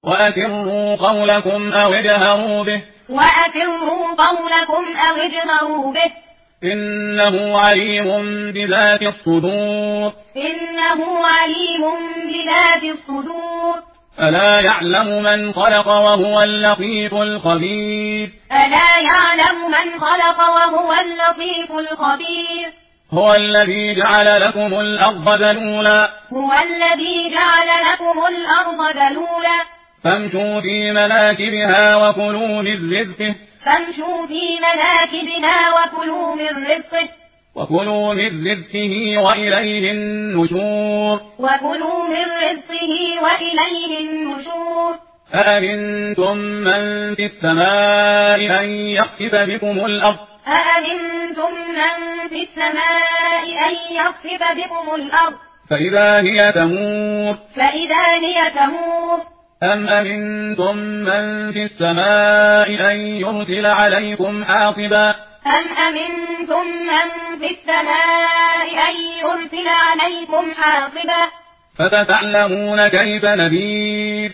وأسروا قولكم أو اجهروا به إنه عليم بذات الصدور ألا يعلم من خلق وهو اللطيف الخبير هو الذي جعل لكم الأرض ذلولا فامشوا في مناكبها وكلوا من رزقه وإليه النشور أأمنتم من في السماء أن يخسف بكم الأرض فإذا هي تمور أم أمنتم من في السماء أن يرسل عليكم حاصبا فستعلمون كيف نذير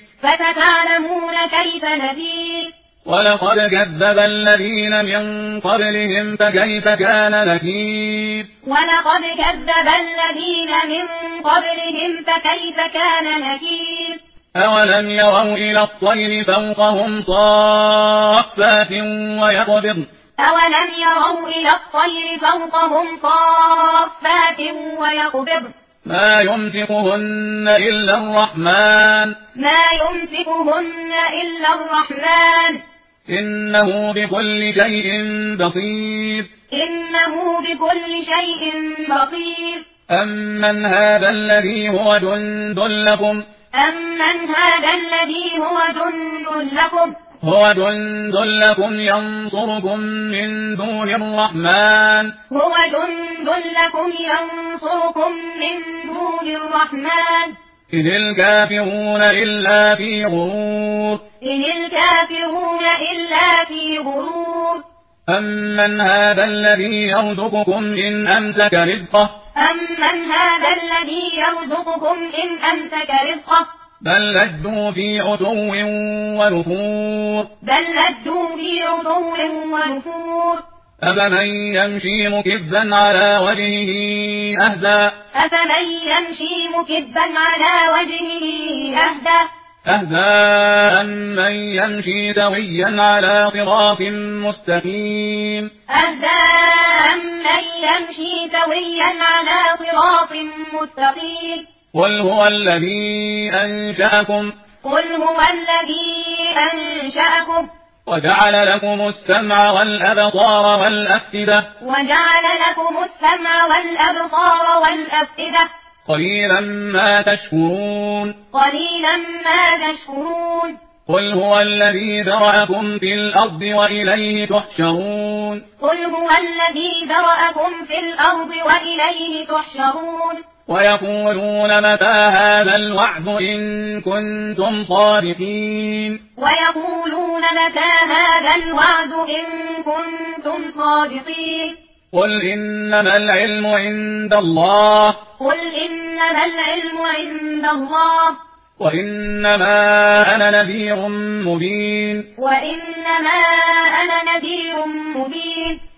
ولقد كذب الذين من قبلهم فكيف كان نكير أولم يروا إلى الطير فوقهم صافات ويقبضن ما يمسكهن إلا الرحمن إنه بكل شيء بصير أمن هذا الذي هو جند لكم ينصركم من دون الرحمن إن الكافرون إلا في غرور أمن هذا الذي يرزقكم إن أمسك رزقه بل لجوا في عتو ونفور أفمن يمشي مكبا على وجهه أهدى أمن يمشي سويا على صراط مستقيم قل هو الذي أنشأكم وجعل لكم السمع والأبصار والأفئدة قليلا ما تشكرون قل هو الذي ذرأكم في الأرض وإليه تحشرون ويقولون متى هذا الوعد إن كنتم صادقين قل إنما العلم عند الله وإنما أنا نذير مبين